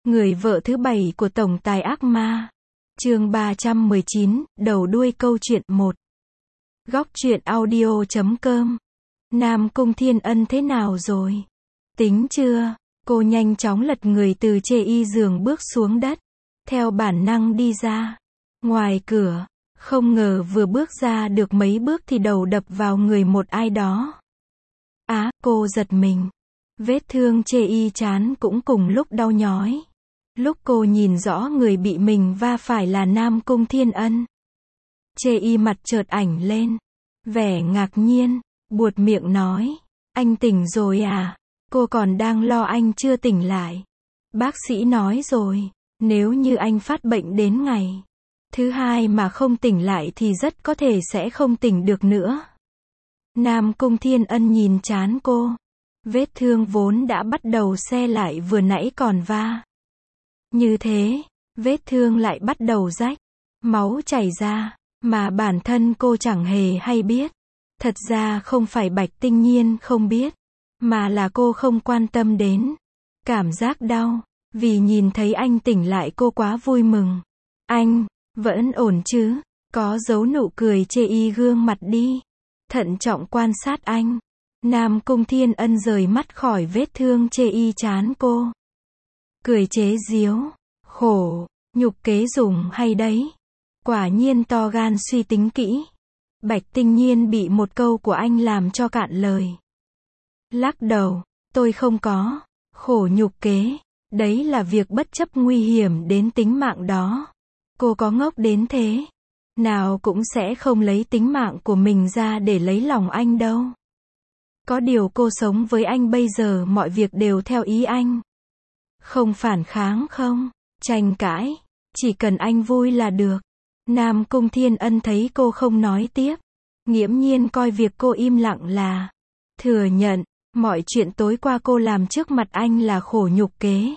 Người vợ thứ 7 của tổng tài ác ma. Chương 319, đầu đuôi câu chuyện 1. Góc truyện audio.com. Nam Cung Thiên Ân thế nào rồi? Tính chưa? Cô nhanh chóng lật người từ chê y giường bước xuống đất. Theo bản năng đi ra. Ngoài cửa, không ngờ vừa bước ra được mấy bước thì đầu đập vào người một ai đó. Cô giật mình. Vết thương chê y trán cũng cùng lúc đau nhói. Lúc cô nhìn rõ người bị mình va phải là Nam Cung Thiên Ân. Chê y mặt chợt ảnh lên. Vẻ ngạc nhiên, buột miệng nói. Anh tỉnh rồi à? Cô còn đang lo anh chưa tỉnh lại. Bác sĩ nói rồi, nếu như anh phát bệnh đến ngày thứ 2 mà không tỉnh lại thì rất có thể sẽ không tỉnh được nữa. Nam Cung Thiên Ân nhìn trán cô. Vết thương vốn đã bắt đầu se lại vừa nãy còn va. Như thế, vết thương lại bắt đầu rách. Máu chảy ra, mà bản thân cô chẳng hề hay biết. Thật ra không phải Bạch Tinh Nhiên không biết, mà là cô không quan tâm đến cảm giác đau. Vì nhìn thấy anh tỉnh lại cô quá vui mừng. Anh, vẫn ổn chứ? Có giấu nụ cười chê y gương mặt đi. Thận trọng quan sát anh. Nam Cung Thiên Ân rời mắt khỏi vết thương chê y trán cô. Cười chế giễu. Khổ, nhục kế dùng hay đấy. Quả nhiên to gan suy tính kỹ. Bạch Tinh Nhiên bị một câu của anh làm cho cạn lời. Lắc đầu, tôi không có. Khổ nhục kế, đấy là việc bất chấp nguy hiểm đến tính mạng đó. Cô có ngốc đến thế, nào cũng sẽ không lấy tính mạng của mình ra để lấy lòng anh đâu. Có điều cô sống với anh bây giờ mọi việc đều theo ý anh. Không phản kháng không, tranh cãi, chỉ cần anh vui là được. Nam Cung Thiên Ân thấy cô không nói tiếp, nghiễm nhiên coi việc cô im lặng là thừa nhận, mọi chuyện tối qua cô làm trước mặt anh là khổ nhục kế.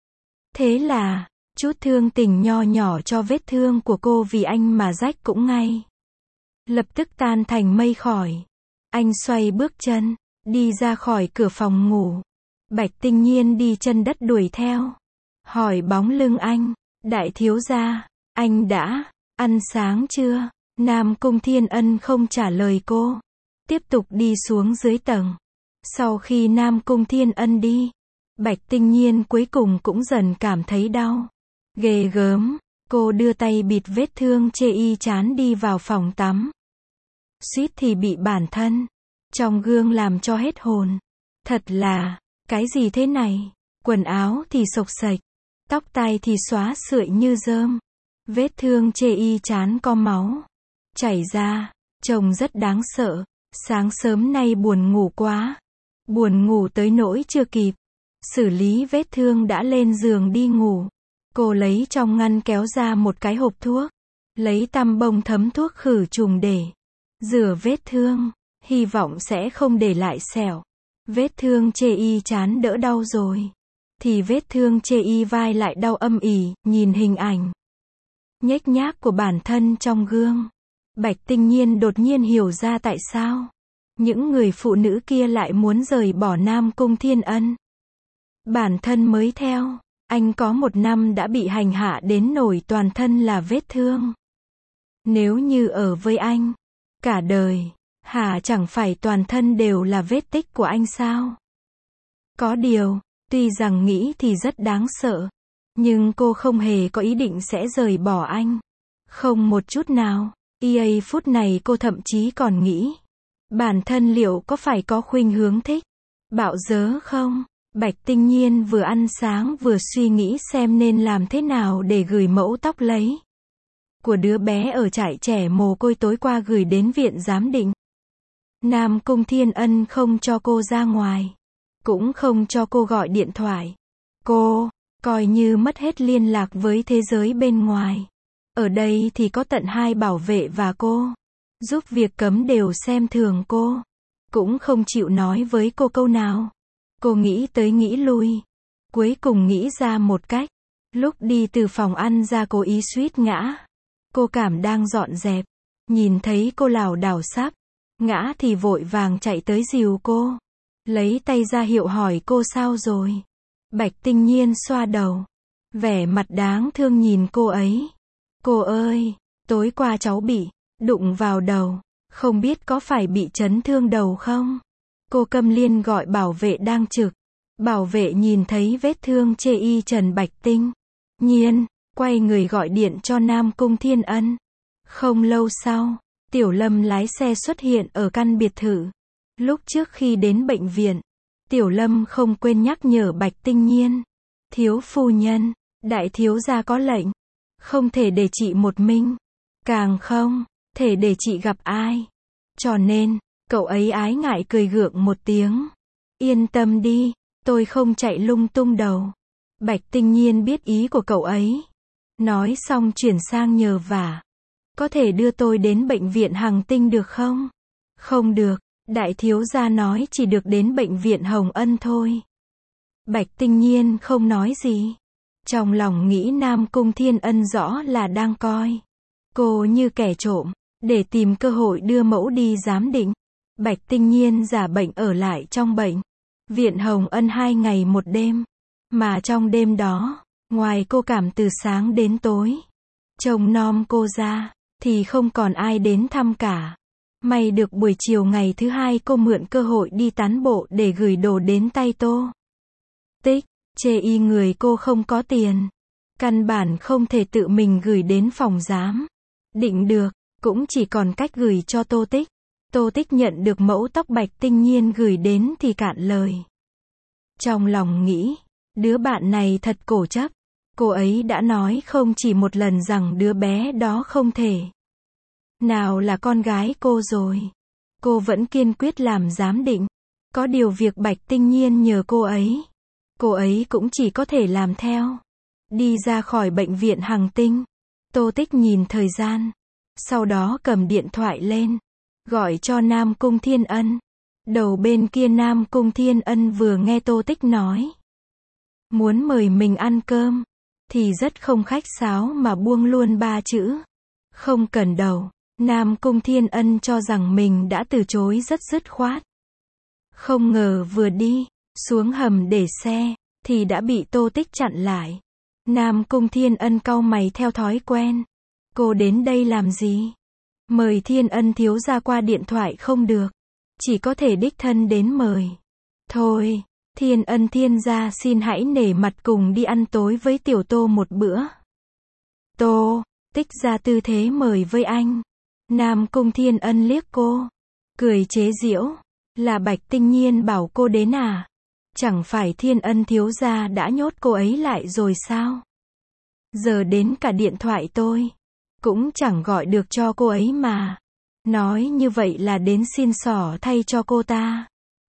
Thế là, chút thương tình nho nhỏ cho vết thương của cô vì anh mà rách cũng ngay lập tức tan thành mây khói. Anh xoay bước chân, đi ra khỏi cửa phòng ngủ. Bạch Tinh Nhiên đi chân đất đuổi theo. Hỏi bóng lưng anh, đại thiếu gia, anh đã ăn sáng chưa? Nam Cung Thiên Ân không trả lời cô. Tiếp tục đi xuống dưới tầng. Sau khi Nam Cung Thiên Ân đi, Bạch Tinh Nhiên cuối cùng cũng dần cảm thấy đau. Ghê gớm, cô đưa tay bịt vết thương chê y trán đi vào phòng tắm. Suýt thì bị bản thân trong gương làm cho hết hồn. Thật là, cái gì thế này? Quần áo thì xộc xệch, tóc tai thì xóa sượi như rơm. Vết thương chê y trán có máu chảy ra, trông rất đáng sợ. Sáng sớm nay buồn ngủ quá. Buồn ngủ tới nỗi chưa kịp xử lý vết thương đã lên giường đi ngủ. Cô lấy trong ngăn kéo ra một cái hộp thuốc, lấy tăm bông thấm thuốc khử trùng để rửa vết thương, hy vọng sẽ không để lại sẹo. Vết thương chê y trán đỡ đau rồi, thì vết thương chê y vai lại đau âm ỉ. Nhìn hình ảnh nhếch nhác của bản thân trong gương, Bạch Tinh Nhiên đột nhiên hiểu ra tại sao những người phụ nữ kia lại muốn rời bỏ Nam Cung Thiên Ân. Bản thân mới theo anh có 1 năm đã bị hành hạ đến nỗi toàn thân là vết thương. Nếu như ở với anh cả đời, chẳng phải toàn thân đều là vết tích của anh sao? Có điều, tuy rằng nghĩ thì rất đáng sợ, nhưng cô không hề có ý định sẽ rời bỏ anh. Không một chút nào. Phút này cô thậm chí còn nghĩ, bản thân liệu có phải có khuynh hướng thích bạo dớ không? Bạch Tinh Nhiên vừa ăn sáng vừa suy nghĩ xem nên làm thế nào để gửi mẫu tóc lấy của đứa bé ở trại trẻ mồ côi tối qua gửi đến viện giám định. Nam Cung Thiên Ân không cho cô ra ngoài, cũng không cho cô gọi điện thoại. Cô coi như mất hết liên lạc với thế giới bên ngoài. Ở đây thì có tận 2 bảo vệ và cô giúp việc cấm đều xem thường cô, cũng không chịu nói với cô câu nào. Cô nghĩ tới nghĩ lui, cuối cùng nghĩ ra một cách. Lúc đi từ phòng ăn ra cố ý suýt ngã. Cô cảm đang dọn dẹp, nhìn thấy cô lảo đảo sắp ngã thì vội vàng chạy tới dìu cô, lấy tay ra hiệu hỏi cô sao rồi. Bạch Tinh Nhiên xoa đầu, vẻ mặt đáng thương nhìn cô ấy. Cô ơi, tối qua cháu bị đụng vào đầu, không biết có phải bị chấn thương đầu không? Cô Câm Liên gọi bảo vệ đang trực. Bảo vệ nhìn thấy vết thương chê y Trần Bạch Tinh Nhiên, quay người gọi điện cho Nam Cung Thiên Ân. Không lâu sau, Tiểu Lâm lái xe xuất hiện ở căn biệt thự. Lúc trước khi đến bệnh viện, Tiểu Lâm không quên nhắc nhở Bạch Tinh Nhiên. Thiếu phu nhân, đại thiếu gia có lệnh, không thể để chị một mình, càng không thể để chị gặp ai. Cho nên, cậu ấy ái ngại cười gượng một tiếng. Yên tâm đi, tôi không chạy lung tung đâu. Bạch Tinh Nhiên biết ý của cậu ấy. Nói xong chuyển sang nhờ vả. Có thể đưa tôi đến bệnh viện Hằng Tinh được không? Không được, đại thiếu gia nói chỉ được đến bệnh viện Hồng Ân thôi. Bạch Tinh Nhiên không nói gì. Trong lòng nghĩ Nam Cung Thiên Ân rõ là đang coi cô như kẻ trộm, để tìm cơ hội đưa mẫu đi giám định. Bạch Tinh Nhiên giả bệnh ở lại trong bệnh viện Hồng Ân 2 ngày 1 đêm. Mà trong đêm đó, ngoài cô Cảm từ sáng đến tối, trông nom cô ra, thì không còn ai đến thăm cả. May được buổi chiều ngày thứ 2 cô mượn cơ hội đi tán bộ để gửi đồ đến tay Tô Tích. Chê y người cô không có tiền, căn bản không thể tự mình gửi đến phòng giám định được, cũng chỉ còn cách gửi cho Tô Tích. Tô Tích nhận được mẫu tóc Bạch Tinh Nhiên gửi đến thì cạn lời. Trong lòng nghĩ, đứa bạn này thật cổ chấp. Cô ấy đã nói không chỉ một lần rằng đứa bé đó không thể nào là con gái cô rồi. Cô vẫn kiên quyết làm giám định. Có điều việc Bạch Tinh Nhiên nhờ cô ấy cũng chỉ có thể làm theo. Đi ra khỏi bệnh viện Hằng Tinh, Tô Tích nhìn thời gian, sau đó cầm điện thoại lên, gọi cho Nam Cung Thiên Ân. Đầu bên kia Nam Cung Thiên Ân vừa nghe Tô Tích nói muốn mời mình ăn cơm, thì rất không khách sáo mà buông luôn 3 chữ. Không cần đâu. Nam Cung Thiên Ân cho rằng mình đã từ chối rất dứt khoát. Không ngờ vừa đi xuống hầm để xe, thì đã bị Tô Tích chặn lại. Nam Cung Thiên Ân cau mày theo thói quen. Cô đến đây làm gì? Mời Thiên Ân thiếu gia qua điện thoại không được. Chỉ có thể đích thân đến mời. Thôi, Thiên Ân thiên gia xin hãy nể mặt cùng đi ăn tối với tiểu Tô một bữa. Tô Tích ra tư thế mời với anh. Nam Cung Thiên Ân liếc cô, cười chế giễu. Là Bạch Tinh Nhiên bảo cô đến à? Chẳng phải Thiên Ân thiếu gia đã nhốt cô ấy lại rồi sao? Giờ đến cả điện thoại tôi cũng chẳng gọi được cho cô ấy mà. Nói như vậy là đến xin xỏ thay cho cô ta.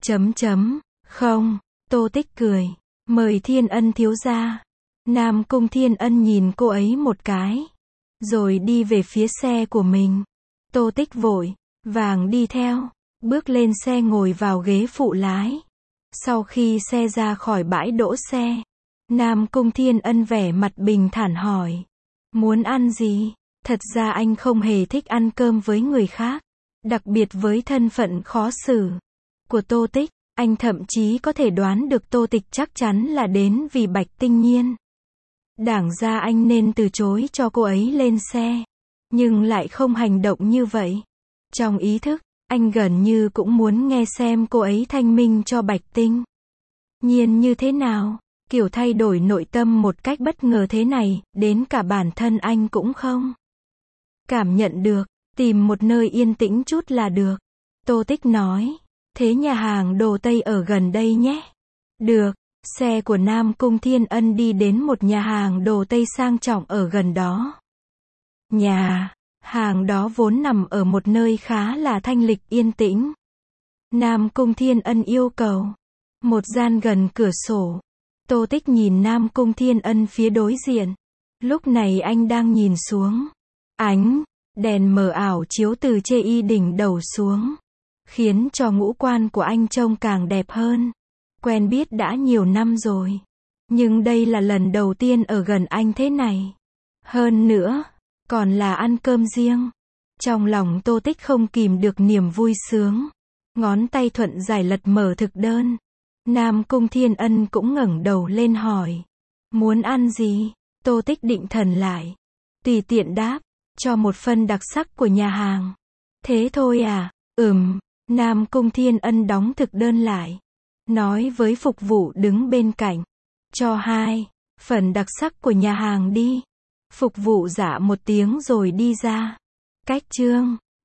Không, Tô Tích cười. Mời Thiên Ân thiếu gia. Nam Cung Thiên Ân nhìn cô ấy một cái, rồi đi về phía xe của mình. Tô Tích vội vàng đi theo, bước lên xe ngồi vào ghế phụ lái. Sau khi xe ra khỏi bãi đỗ xe, Nam Cung Thiên Ân vẻ mặt bình thản hỏi. Muốn ăn gì? Thật ra anh không hề thích ăn cơm với người khác. Đặc biệt với thân phận khó xử của Tô Tích, anh thậm chí có thể đoán được Tô Tích chắc chắn là đến vì Bạch Tinh Nhiên. Đáng ra anh nên từ chối cho cô ấy lên xe, nhưng lại không hành động như vậy. Trong ý thức, anh gần như cũng muốn nghe xem cô ấy thanh minh cho Bạch Tinh Nhiên như thế nào. Kiểu thay đổi nội tâm một cách bất ngờ thế này, đến cả bản thân anh cũng không cảm nhận được. Tìm một nơi yên tĩnh chút là được. Tô Tích nói. Thế nhà hàng đồ Tây ở gần đây nhé. Được. Xe của Nam Cung Thiên Ân đi đến một nhà hàng đồ Tây sang trọng ở gần đó. Nhà hàng đó vốn nằm ở một nơi khá là thanh lịch yên tĩnh. Nam Cung Thiên Ân yêu cầu một gian gần cửa sổ. Tô Tích nhìn Nam Cung Thiên Ân phía đối diện. Lúc này anh đang nhìn xuống. Ánh đèn mờ ảo chiếu từ chê y đỉnh đầu xuống, khiến cho ngũ quan của anh trông càng đẹp hơn. Quen biết đã nhiều năm rồi, nhưng đây là lần đầu tiên ở gần anh thế này. Hơn nữa, còn là ăn cơm riêng. Trong lòng Tô Tích không kìm được niềm vui sướng. Ngón tay thuận giải lật mở thực đơn. Nam Cung Thiên Ân cũng ngẩng đầu lên hỏi. Muốn ăn gì? Tô Tích định thần lại. Tùy tiện đáp. Cho một phần đặc sắc của nhà hàng. Thế thôi à? Nam Cung Thiên Ân đóng thực đơn lại. Nói với phục vụ đứng bên cạnh. Cho 2 phần đặc sắc của nhà hàng đi. Phục vụ dạ một tiếng rồi đi ra. Cách chương